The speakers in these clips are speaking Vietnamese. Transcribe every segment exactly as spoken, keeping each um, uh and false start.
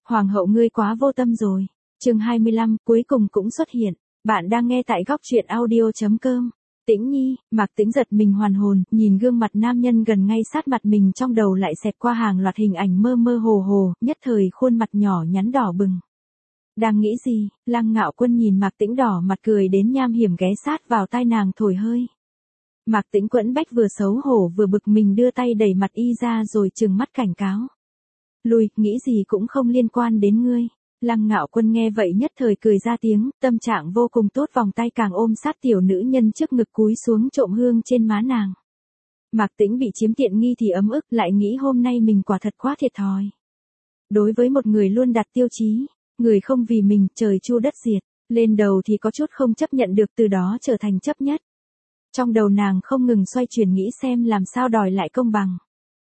Hoàng hậu ngươi quá vô tâm rồi. Chương hai mươi lăm cuối cùng cũng xuất hiện. Bạn đang nghe tại góc truyện audio chấm com. Tĩnh Nhi, Mạc Tĩnh giật mình hoàn hồn, nhìn gương mặt nam nhân gần ngay sát mặt mình, trong đầu lại xẹt qua hàng loạt hình ảnh mơ mơ hồ hồ, nhất thời khuôn mặt nhỏ nhắn đỏ bừng. Đang nghĩ gì? Lăng Ngạo Quân nhìn Mạc Tĩnh đỏ mặt cười đến nham hiểm ghé sát vào tai nàng thổi hơi. Mạc Tĩnh quẫn bách vừa xấu hổ vừa bực mình, đưa tay đẩy mặt y ra rồi trừng mắt cảnh cáo. Lùi, nghĩ gì cũng không liên quan đến ngươi. Lăng Ngạo Quân nghe vậy nhất thời cười ra tiếng, tâm trạng vô cùng tốt, vòng tay càng ôm sát tiểu nữ nhân trước ngực cúi xuống trộm hương trên má nàng. Mạc Tĩnh bị chiếm tiện nghi thì ấm ức, lại nghĩ hôm nay mình quả thật quá thiệt thòi. Đối với một người luôn đặt tiêu chí, người không vì mình trời chu đất diệt, lên đầu thì có chút không chấp nhận được, từ đó trở thành chấp nhất. Trong đầu nàng không ngừng xoay chuyển nghĩ xem làm sao đòi lại công bằng.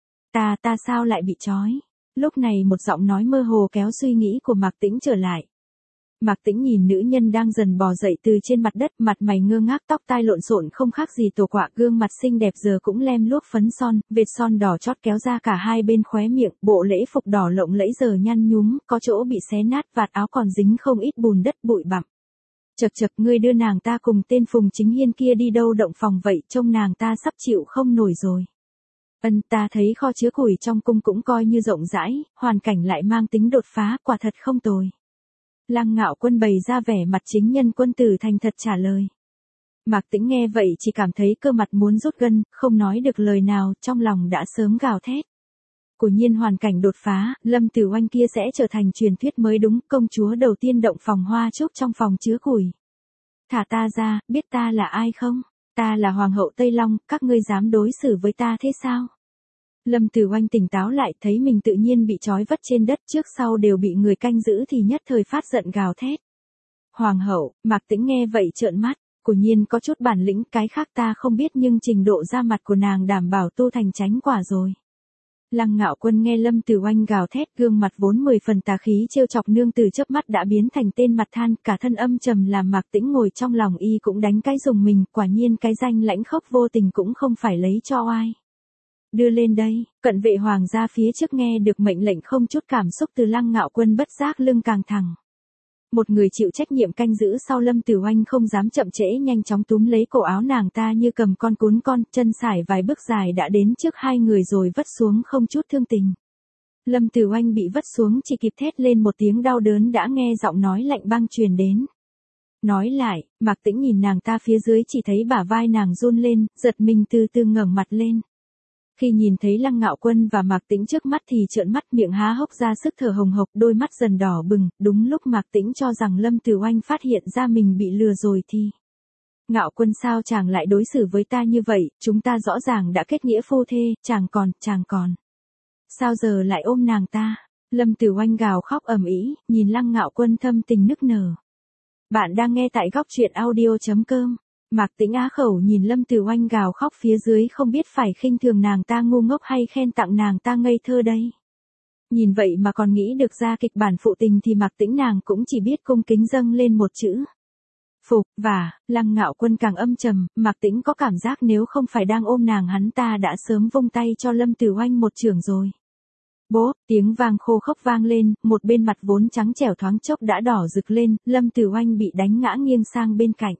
Ta ta sao lại bị trói? Lúc này một giọng nói mơ hồ kéo suy nghĩ của Mạc Tĩnh trở lại. Mạc Tĩnh nhìn nữ nhân đang dần bò dậy từ trên mặt đất, mặt mày ngơ ngác, tóc tai lộn xộn không khác gì tổ quạ, gương mặt xinh đẹp giờ cũng lem luốc phấn son, vệt son đỏ chót kéo ra cả hai bên khóe miệng, bộ lễ phục đỏ lộng lẫy giờ nhăn nhúm, có chỗ bị xé nát, vạt áo còn dính không ít bùn đất bụi bặm. Chậc chậc, ngươi đưa nàng ta cùng tên Phùng Chính Hiên kia đi đâu động phòng vậy, trông nàng ta sắp chịu không nổi rồi. Ân, ta thấy kho chứa củi trong cung cũng coi như rộng rãi, hoàn cảnh lại mang tính đột phá, quả thật không tồi. Lăng Ngạo Quân bày ra vẻ mặt chính nhân quân tử thành thật trả lời. Mạc Tĩnh nghe vậy chỉ cảm thấy cơ mặt muốn rút gân, không nói được lời nào, trong lòng đã sớm gào thét. Quả nhiên hoàn cảnh đột phá, Lâm Tử Oanh kia sẽ trở thành truyền thuyết mới đúng, công chúa đầu tiên động phòng hoa trúc trong phòng chứa củi. Thả ta ra, biết ta là ai không? Ta là Hoàng hậu Tây Long, các ngươi dám đối xử với ta thế sao? Lâm Tử Oanh tỉnh táo lại, thấy mình tự nhiên bị trói vất trên đất, trước sau đều bị người canh giữ thì nhất thời phát giận gào thét. Hoàng hậu, Mạc Tĩnh nghe vậy trợn mắt, quả nhiên có chút bản lĩnh, cái khác ta không biết nhưng trình độ ra mặt của nàng đảm bảo tu thành chánh quả rồi. Lăng Ngạo Quân nghe Lâm Tử Oanh gào thét, gương mặt vốn mười phần tà khí trêu chọc nương từ chớp mắt đã biến thành tên mặt than, cả thân âm trầm làm Mạc Tĩnh ngồi trong lòng y cũng đánh cái rùng mình, quả nhiên cái danh lãnh khốc vô tình cũng không phải lấy cho oai. Đưa lên đây, cận vệ hoàng gia phía trước nghe được mệnh lệnh không chút cảm xúc từ Lăng Ngạo Quân bất giác lưng càng thẳng. Một người chịu trách nhiệm canh giữ sau Lâm Tử Oanh không dám chậm trễ, nhanh chóng túm lấy cổ áo nàng ta như cầm con cún con, chân sải vài bước dài đã đến trước hai người rồi vất xuống không chút thương tình. Lâm Tử Oanh bị vất xuống chỉ kịp thét lên một tiếng đau đớn đã nghe giọng nói lạnh băng truyền đến. Nói lại, Mạc Tĩnh nhìn nàng ta phía dưới chỉ thấy bả vai nàng run lên, giật mình từ từ ngẩng mặt lên. Khi nhìn thấy Lăng Ngạo Quân và Mạc Tĩnh trước mắt thì trợn mắt, miệng há hốc ra sức thở hồng hộc, đôi mắt dần đỏ bừng, đúng lúc Mạc Tĩnh cho rằng Lâm Tử Oanh phát hiện ra mình bị lừa rồi thì. Ngạo Quân sao chàng lại đối xử với ta như vậy, chúng ta rõ ràng đã kết nghĩa phu thê, chàng còn, chàng còn. Sao giờ lại ôm nàng ta? Lâm Tử Oanh gào khóc ầm ĩ, nhìn Lăng Ngạo Quân thâm tình nức nở. Bạn đang nghe tại góc truyện audio chấm com. Mạc Tĩnh á khẩu nhìn Lâm Tử Oanh gào khóc phía dưới, không biết phải khinh thường nàng ta ngu ngốc hay khen tặng nàng ta ngây thơ đây. Nhìn vậy mà còn nghĩ được ra kịch bản phụ tình thì Mạc Tĩnh nàng cũng chỉ biết cung kính dâng lên một chữ. Phục, và, Lăng Ngạo Quân càng âm trầm, Mạc Tĩnh có cảm giác nếu không phải đang ôm nàng hắn ta đã sớm vung tay cho Lâm Tử Oanh một chưởng rồi. Bố, tiếng vang khô khốc vang lên, một bên mặt vốn trắng trẻo thoáng chốc đã đỏ rực lên, Lâm Tử Oanh bị đánh ngã nghiêng sang bên cạnh.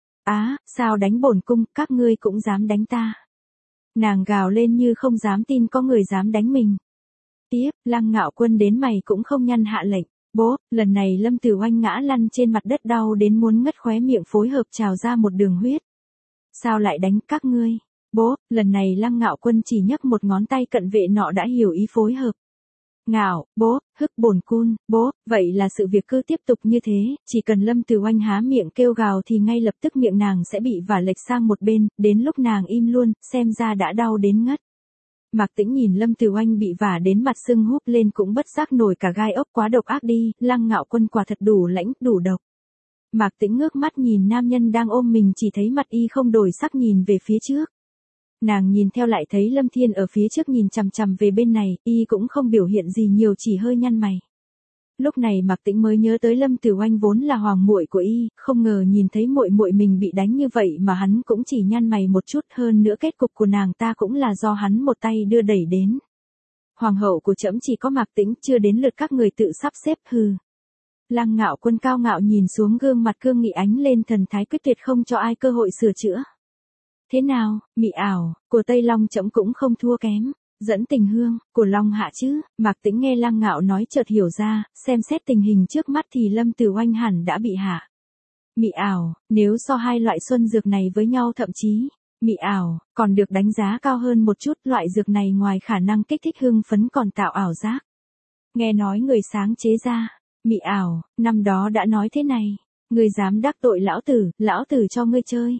Á, sao đánh bổn cung, các ngươi cũng dám đánh ta. Nàng gào lên như không dám tin có người dám đánh mình. Tiếp, Lăng Ngạo Quân đến mày cũng không nhăn hạ lệnh. Bố, lần này Lâm Tử Oanh ngã lăn trên mặt đất đau đến muốn ngất, khóe miệng phối hợp trào ra một đường huyết. Sao lại đánh các ngươi? Bố, lần này Lăng Ngạo Quân chỉ nhấc một ngón tay, cận vệ nọ đã hiểu ý phối hợp. Ngạo, bố, hức bổn cun, bố, vậy là sự việc cứ tiếp tục như thế, chỉ cần Lâm Tử Oanh há miệng kêu gào thì ngay lập tức miệng nàng sẽ bị vả lệch sang một bên, đến lúc nàng im luôn, xem ra đã đau đến ngất. Mạc Tĩnh nhìn Lâm Tử Oanh bị vả đến mặt sưng húp lên cũng bất giác nổi cả gai ốc, quá độc ác đi, Lăng Ngạo Quân quả thật đủ lãnh, đủ độc. Mạc Tĩnh ngước mắt nhìn nam nhân đang ôm mình, chỉ thấy mặt y không đổi sắc nhìn về phía trước. Nàng nhìn theo lại thấy Lâm Thiên ở phía trước nhìn chằm chằm về bên này, y cũng không biểu hiện gì nhiều, chỉ hơi nhăn mày. Lúc này Mạc Tĩnh mới nhớ tới Lâm Tử Oanh vốn là hoàng muội của y, không ngờ nhìn thấy muội muội mình bị đánh như vậy mà hắn cũng chỉ nhăn mày một chút, hơn nữa kết cục của nàng ta cũng là do hắn một tay đưa đẩy đến. hoàng hậu của trẫm chỉ có Mạc Tĩnh, chưa đến lượt các người tự sắp xếp. Hừ. Lăng Ngạo Quân cao ngạo nhìn xuống gương mặt cương nghị ánh lên thần thái quyết tuyệt không cho ai cơ hội sửa chữa. Thế nào, mị ảo, của Tây Long trẫm cũng không thua kém. Dẫn tình hương, của Long Hạ chứ. Mạc Tĩnh nghe Lăng Ngạo nói chợt hiểu ra, xem xét tình hình trước mắt thì Lâm Tử Oanh hẳn đã bị hạ. Mị ảo, nếu so hai loại xuân dược này với nhau thậm chí, mị ảo, còn được đánh giá cao hơn một chút, loại dược này ngoài khả năng kích thích hưng phấn còn tạo ảo giác. Nghe nói người sáng chế ra, mị ảo, năm đó đã nói thế này, người dám đắc tội lão tử, lão tử cho ngươi chơi.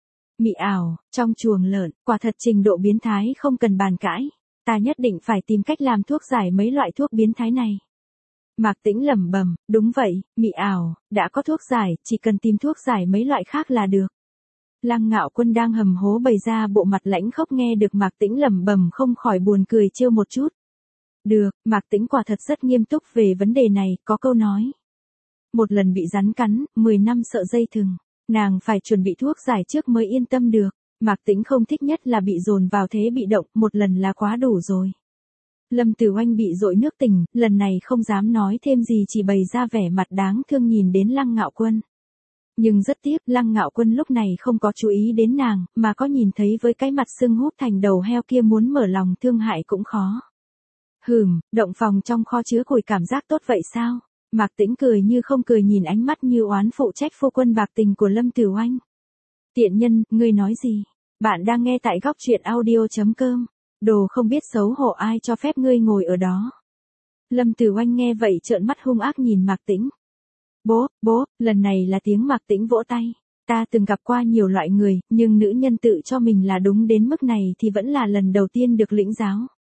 Mị ảo, trong chuồng lợn, quả thật trình độ biến thái không cần bàn cãi. Ta nhất định phải tìm cách làm thuốc giải mấy loại thuốc biến thái này. Mạc Tĩnh lẩm bẩm, đúng vậy, mị ảo, đã có thuốc giải, chỉ cần tìm thuốc giải mấy loại khác là được. Lăng Ngạo Quân đang hầm hố bày ra bộ mặt lãnh khốc nghe được Mạc Tĩnh lẩm bẩm không khỏi buồn cười trêu một chút. Được, Mạc Tĩnh quả thật rất nghiêm túc về vấn đề này, có câu nói. Một lần bị rắn cắn, mười năm sợ dây thừng, nàng phải chuẩn bị thuốc giải trước mới yên tâm được. Mạc Tĩnh không thích nhất là bị dồn vào thế bị động, một lần là quá đủ rồi. Lâm Tử Oanh bị dội nước tình, lần này không dám nói thêm gì chỉ bày ra vẻ mặt đáng thương nhìn đến Lăng Ngạo Quân. Nhưng rất tiếc, Lăng Ngạo Quân lúc này không có chú ý đến nàng, mà có nhìn thấy với cái mặt sưng húp thành đầu heo kia muốn mở lòng thương hại cũng khó. Hừm, động phòng trong kho chứa củi cảm giác tốt vậy sao? Mạc Tĩnh cười như không cười nhìn ánh mắt như oán phụ trách phu quân bạc tình của Lâm Tử Oanh. Tiện nhân, ngươi nói gì? Bạn đang nghe tại góc truyện audio chấm com. Đồ không biết xấu hổ ai cho phép ngươi ngồi ở đó. Lâm Tử Oanh nghe vậy trợn mắt hung ác nhìn Mạc Tĩnh. Bố, bố, lần này là tiếng Mạc Tĩnh vỗ tay. Ta từng gặp qua nhiều loại người, nhưng nữ nhân tự cho mình là đúng đến mức này thì vẫn là lần đầu tiên được lĩnh giáo.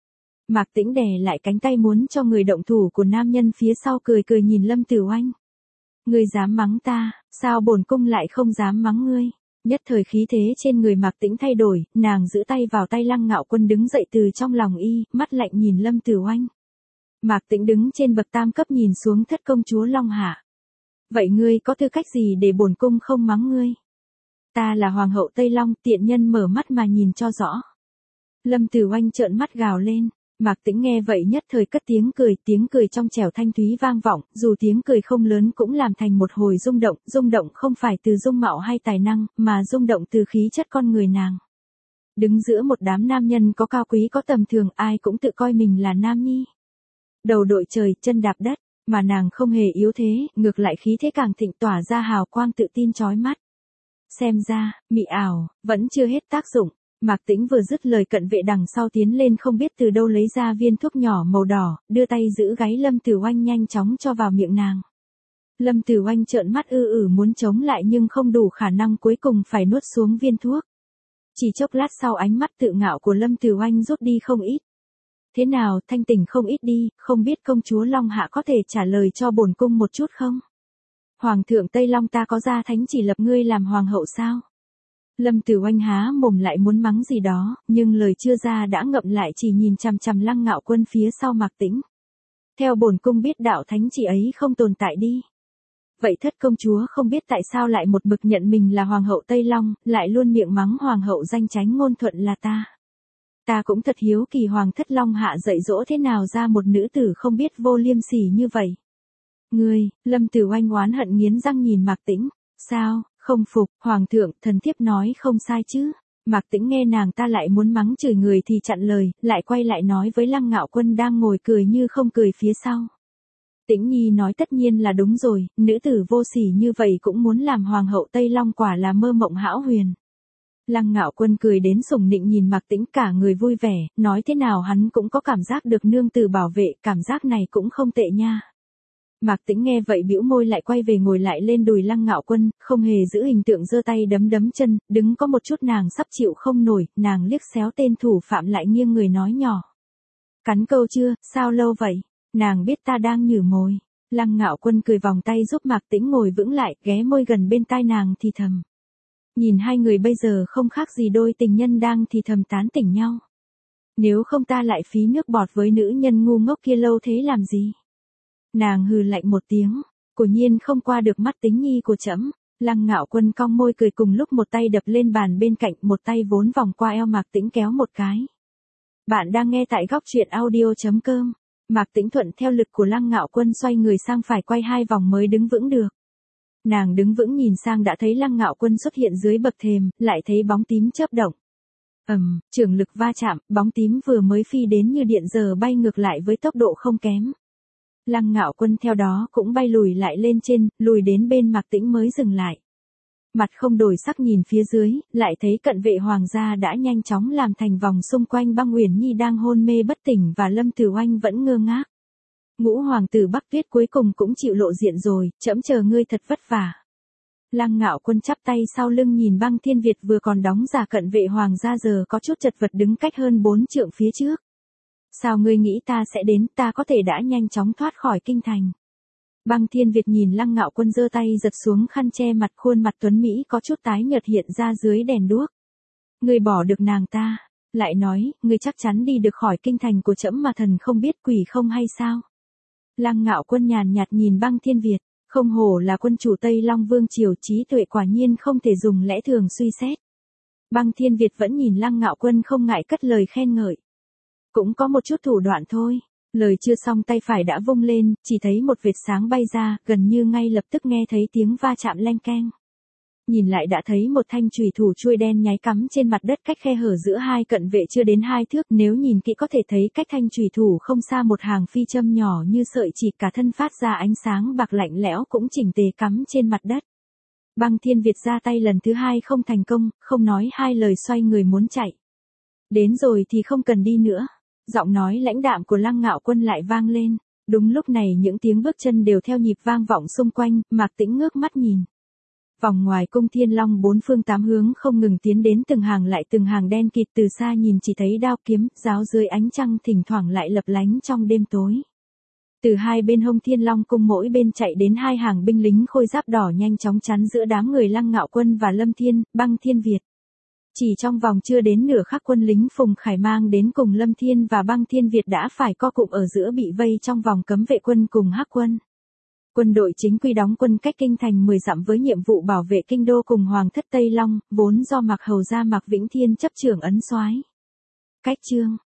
Mạc Tĩnh đè lại cánh tay muốn cho người động thủ của nam nhân phía sau cười cười nhìn Lâm Tử Oanh. Ngươi dám mắng ta, sao bổn cung lại không dám mắng ngươi? Nhất thời khí thế trên người Mạc Tĩnh thay đổi, nàng giữ tay vào tay Lăng Ngạo Quân đứng dậy từ trong lòng y, mắt lạnh nhìn Lâm Tử Oanh. Mạc Tĩnh đứng trên bậc tam cấp nhìn xuống thất công chúa Long Hạ. Vậy ngươi có tư cách gì để bổn cung không mắng ngươi? Ta là hoàng hậu Tây Long, tiện nhân mở mắt mà nhìn cho rõ. Lâm Tử Oanh trợn mắt gào lên. Mạc Tĩnh nghe vậy nhất thời cất tiếng cười, tiếng cười trong trẻo thanh thúy vang vọng, dù tiếng cười không lớn cũng làm thành một hồi rung động, rung động không phải từ dung mạo hay tài năng, mà rung động từ khí chất con người nàng. Đứng giữa một đám nam nhân có cao quý có tầm thường, ai cũng tự coi mình là nam nhi. Đầu đội trời, chân đạp đất, mà nàng không hề yếu thế, ngược lại khí thế càng thịnh tỏa ra hào quang tự tin chói mắt. Xem ra, mị ảo, vẫn chưa hết tác dụng. Mạc Tĩnh vừa dứt lời cận vệ đằng sau tiến lên không biết từ đâu lấy ra viên thuốc nhỏ màu đỏ, đưa tay giữ gáy Lâm Tử Oanh nhanh chóng cho vào miệng nàng. Lâm Tử Oanh trợn mắt ư ử muốn chống lại nhưng không đủ khả năng cuối cùng phải nuốt xuống viên thuốc. Chỉ chốc lát sau ánh mắt tự ngạo của Lâm Tử Oanh rút đi không ít. Thế nào, thanh tỉnh không ít đi, không biết công chúa Long Hạ có thể trả lời cho bổn cung một chút không? Hoàng thượng Tây Long ta có ra thánh chỉ lập ngươi làm hoàng hậu sao? Lâm Tử Oanh há mồm lại muốn mắng gì đó, nhưng lời chưa ra đã ngậm lại chỉ nhìn chằm chằm Lăng Ngạo Quân phía sau Mạc Tĩnh. Theo bổn cung biết đạo thánh chỉ ấy không tồn tại đi. Vậy thất công chúa không biết tại sao lại một mực nhận mình là hoàng hậu Tây Long, lại luôn miệng mắng hoàng hậu danh chánh ngôn thuận là ta. Ta cũng thật hiếu kỳ hoàng thất Long Hạ dạy dỗ thế nào ra một nữ tử không biết vô liêm sỉ như vậy. Ngươi, Lâm Tử Oanh oán hận nghiến răng nhìn Mạc Tĩnh, sao? Không phục, hoàng thượng, thần thiếp nói không sai chứ. Mạc Tĩnh nghe nàng ta lại muốn mắng chửi người thì chặn lời, lại quay lại nói với Lăng Ngạo Quân đang ngồi cười như không cười phía sau. Tĩnh Nhi nói tất nhiên là đúng rồi, nữ tử vô sỉ như vậy cũng muốn làm hoàng hậu Tây Long quả là mơ mộng hão huyền. Lăng Ngạo Quân cười đến sùng nịnh nhìn Mạc Tĩnh cả người vui vẻ, nói thế nào hắn cũng có cảm giác được nương tử bảo vệ, cảm giác này cũng không tệ nha. Mạc Tĩnh nghe vậy bĩu môi lại quay về ngồi lại lên đùi Lăng Ngạo Quân, không hề giữ hình tượng giơ tay đấm đấm chân, đứng có một chút nàng sắp chịu không nổi, nàng liếc xéo tên thủ phạm lại nghiêng người nói nhỏ. Cắn câu chưa, sao lâu vậy? Nàng biết ta đang nhử mồi. Lăng Ngạo Quân cười vòng tay giúp Mạc Tĩnh ngồi vững lại, ghé môi gần bên tai nàng thì thầm. Nhìn hai người bây giờ không khác gì đôi tình nhân đang thì thầm tán tỉnh nhau. Nếu không ta lại phí nước bọt với nữ nhân ngu ngốc kia lâu thế làm gì? Nàng hừ lạnh một tiếng, quả nhiên không qua được mắt Tĩnh Nhi của trẫm. Lăng Ngạo Quân cong môi cười cùng lúc một tay đập lên bàn bên cạnh, một tay vốn vòng qua eo Mạc Tĩnh kéo một cái. Bạn đang nghe tại góc truyện audio chấm com. Mạc Tĩnh thuận theo lực của Lăng Ngạo Quân xoay người sang phải quay hai vòng mới đứng vững được. Nàng đứng vững nhìn sang đã thấy Lăng Ngạo Quân xuất hiện dưới bậc thềm, lại thấy bóng tím chớp động. Ầm, um, trường lực va chạm, bóng tím vừa mới phi đến như điện giờ bay ngược lại với tốc độ không kém. Lăng Ngạo Quân theo đó cũng bay lùi lại lên trên, lùi đến bên Mạc Tĩnh mới dừng lại. Mặt không đổi sắc nhìn phía dưới, lại thấy cận vệ hoàng gia đã nhanh chóng làm thành vòng xung quanh Băng Uyển Nhi đang hôn mê bất tỉnh và Lâm Tử Oanh vẫn ngơ ngác. Ngũ hoàng tử Bắc Tuyết cuối cùng cũng chịu lộ diện rồi, trẫm chờ ngươi thật vất vả. Lăng Ngạo Quân chắp tay sau lưng nhìn Băng Thiên Việt vừa còn đóng giả cận vệ hoàng gia giờ có chút chật vật đứng cách hơn bốn trượng phía trước. Sao ngươi nghĩ ta sẽ đến, ta có thể đã nhanh chóng thoát khỏi kinh thành. Băng Thiên Việt nhìn Lăng Ngạo Quân giơ tay giật xuống khăn che mặt, khuôn mặt tuấn Mỹ có chút tái nhợt hiện ra dưới đèn đuốc. Ngươi bỏ được nàng ta, lại nói, ngươi chắc chắn đi được khỏi kinh thành của trẫm mà thần không biết quỷ không hay sao. Lăng Ngạo Quân nhàn nhạt nhìn Băng Thiên Việt, không hổ là quân chủ Tây Long Vương triều, trí tuệ quả nhiên không thể dùng lẽ thường suy xét. Băng Thiên Việt vẫn nhìn Lăng Ngạo Quân không ngại cất lời khen ngợi. Cũng có một chút thủ đoạn thôi. Lời chưa xong tay phải đã vung lên, chỉ thấy một vệt sáng bay ra, gần như ngay lập tức nghe thấy tiếng va chạm leng keng. Nhìn lại đã thấy một thanh chùy thủ chuôi đen nháy cắm trên mặt đất cách khe hở giữa hai cận vệ chưa đến hai thước, nếu nhìn kỹ có thể thấy cách thanh chùy thủ không xa một hàng phi châm nhỏ như sợi chỉ, cả thân phát ra ánh sáng bạc lạnh lẽo cũng chỉnh tề cắm trên mặt đất. Băng Thiên Việt ra tay lần thứ hai không thành công, không nói hai lời xoay người muốn chạy. Đến rồi thì không cần đi nữa. Giọng nói lãnh đạm của Lăng Ngạo Quân lại vang lên. Đúng lúc này những tiếng bước chân đều theo nhịp vang vọng xung quanh, Mạc Tĩnh ngước mắt nhìn. Vòng ngoài cung Thiên Long bốn phương tám hướng không ngừng tiến đến từng hàng lại từng hàng đen kịt, từ xa nhìn chỉ thấy đao kiếm, giáo dưới ánh trăng thỉnh thoảng lại lập lánh trong đêm tối. Từ hai bên hông Thiên Long cung mỗi bên chạy đến hai hàng binh lính khôi giáp đỏ nhanh chóng chắn giữa đám người Lăng Ngạo Quân và Lâm Thiên, Băng Thiên Việt. Chỉ trong vòng chưa đến nửa khắc quân lính Phùng Khải mang đến cùng Lâm Thiên và Băng Thiên Việt đã phải co cụm ở giữa bị vây trong vòng cấm vệ quân cùng Hắc quân. Quân đội chính quy đóng quân cách kinh thành mười dặm với nhiệm vụ bảo vệ kinh đô cùng Hoàng thất Tây Long, vốn do Mạc Hầu gia Mạc Vĩnh Thiên chấp trưởng ấn soái. Cách chương,